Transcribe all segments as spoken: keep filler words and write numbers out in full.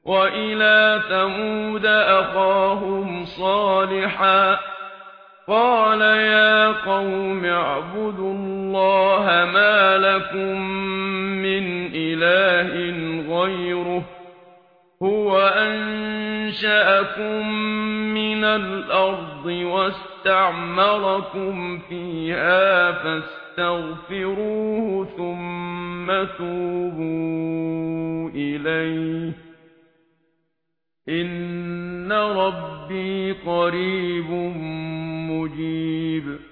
وإلى ثمود أخاهم صالحا قال يا قوم اعبدوا الله ما لكم من إله غيره هو أنشأكم من الأرض واستعمركم فيها فاستغفروه ثم توبوا إليه إن ربي قريب مجيب.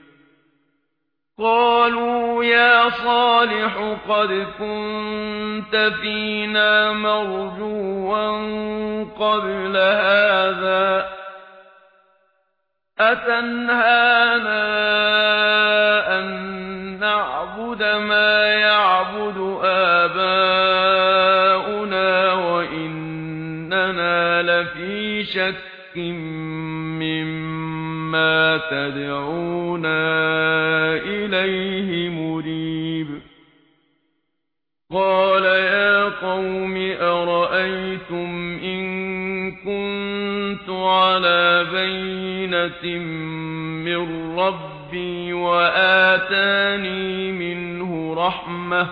قالوا يا صالح قد كنت فينا مرجوا قبل هذا أتنهانا أن نعبد ما يعبد آباؤنا وإننا لفي شك مما تدعونا إليه مريب. قال يا قوم أرأيتم إن كنت على بينة من ربي وآتاني منه رحمة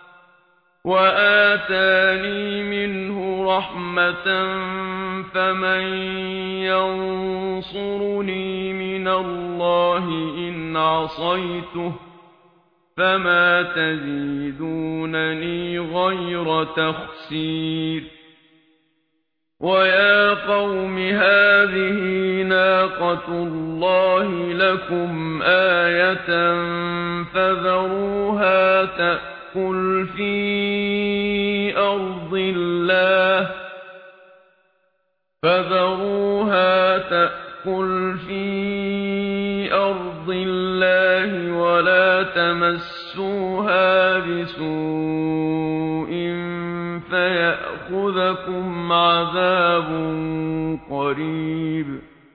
وآتاني منه رحمة فمن ينصرني من الله إن عصيته فما تزيدونني غير تخسير. ويا قوم هذه ناقة الله لكم آية فذروها تأكل في أرض الله فذروها تأكل في أرض الله ولا تمسوها بسوء فيأخذكم عذاب قريب.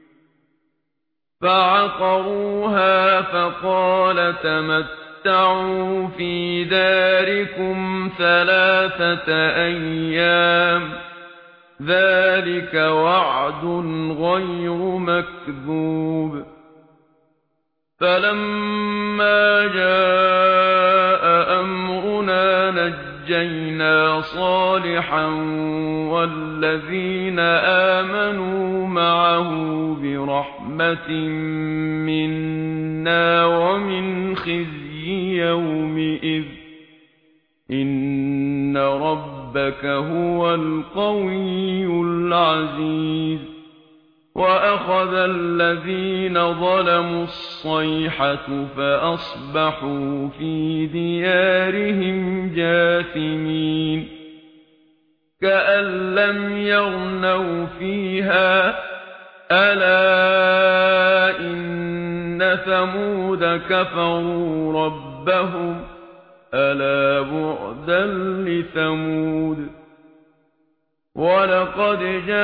فعقروها فقال تمتعوا في داركم ثلاثة أيام ذلك وعد غير مكذوب. فلما جاء أمرنا نجينا صالحا والذين آمنوا معه برحمة منا ومن خزي يومئذ إن ربك هو القوي العزيز. وأخذ الذين ظلموا الصيحة فأصبحوا في ديارهم جاثمين كأن لم يغنوا فيها ألا إن ثمود كفروا ربهم ألا بعدا لثمود. ولقد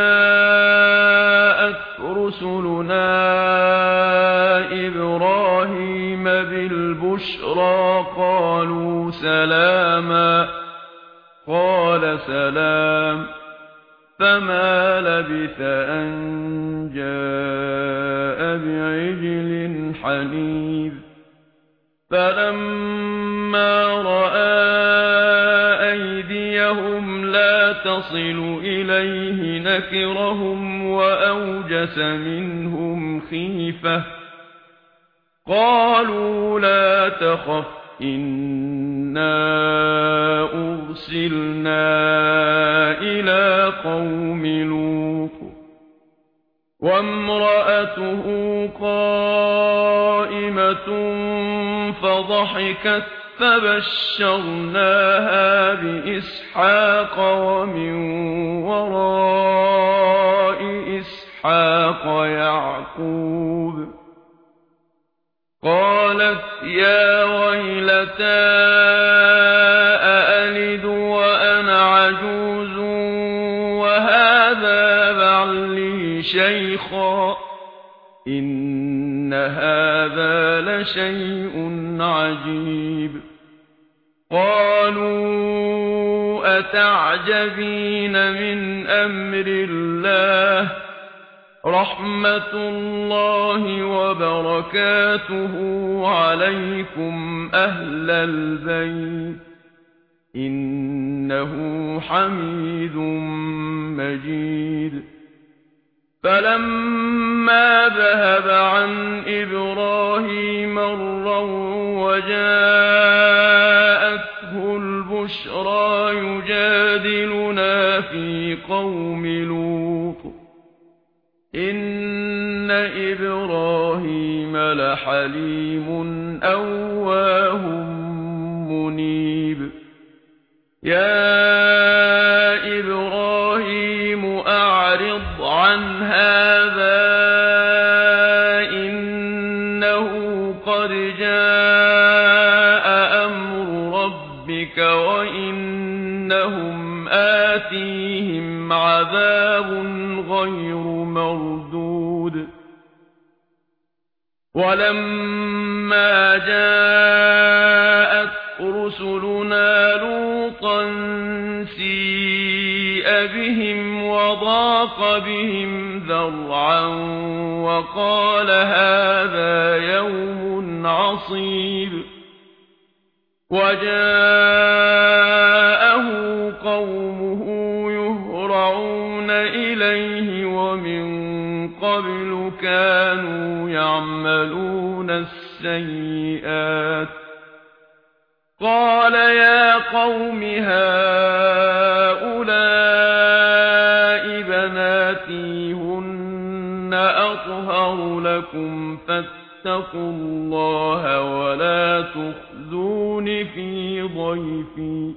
جاءت رسلنا إبراهيم بالبشرى قالوا سلاما قال سلام فما لبث أن جاء بعجل حنيذ. فلما رأى أيديهم لا تصل إليه نكرهم وأوجس منهم خيفة قالوا لا تخف إنا أرسلنا إلى قوم لوط وامرأته قائمة فضحكت فبشرناها بإسحاق ومن وراء إسحاق يعقوب. قالت يا ويلتى أألد وأنا عجوز وهذا بعلي شيخا إن هذا لشيء عجيب. قالوا أتعجبين من أمر الله رحمة الله وبركاته عليكم أهل البيت إنه حميد مجيد فلما ذهب عن إبراهيم الروع وجاءته البشرى يجادلنا في قوم لوط إن إبراهيم لحليم أواه منيب يا إبراهيم أعرض عن هذا إنه قد جاء أمر ربك وإنهم آتيهم عذاب غير مردود ولما جاءت رسلنا لوطا سيء بهم وضاق بهم ذرعا وقال هذا يوم عصيب وجاءه قومه يهرعون إليه ومن قبل كانوا يعملون السيئات قال يا قوم هؤلاء بناتي هن أطهر لكم فاتقوا الله ولا تخزون في ضيفي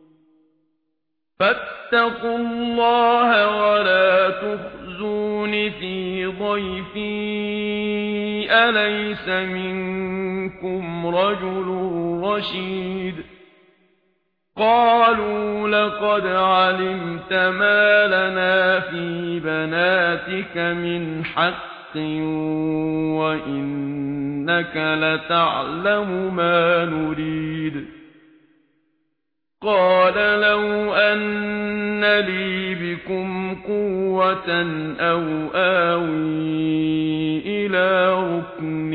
فاتقوا الله ولا تخزون في ضيفي أليس منكم رجل رشيد قالوا لقد علمت ما لنا في بناتك من حق وإنك لتعلم ما نريد قال لو أن لي بكم قوة أو آوي إلى ركن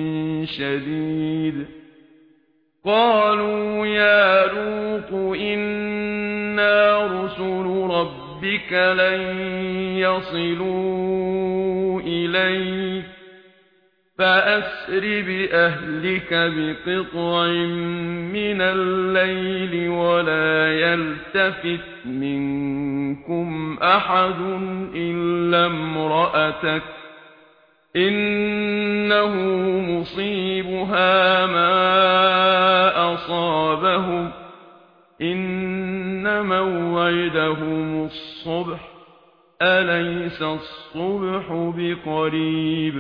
شديد قالوا يا لوط إنا رسل ربك لن يصلوا إليك فأسر بأهلك بقطع من الليل ولا يلتفت منكم أحد إلا امرأتك إنه مصيبها ما أصابهم إن موعدهم الصبح أليس الصبح بقريب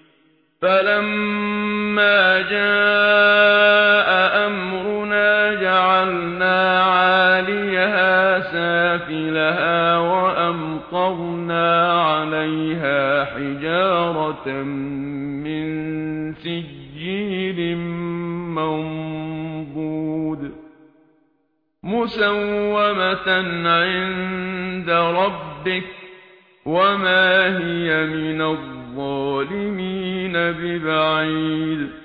فلما جاء أمرنا جعلنا عاليها سافلها وأمطرنا عليها حجارة من سجيل منضود مسومة عند ربك وما هي من الظالمين ببعيد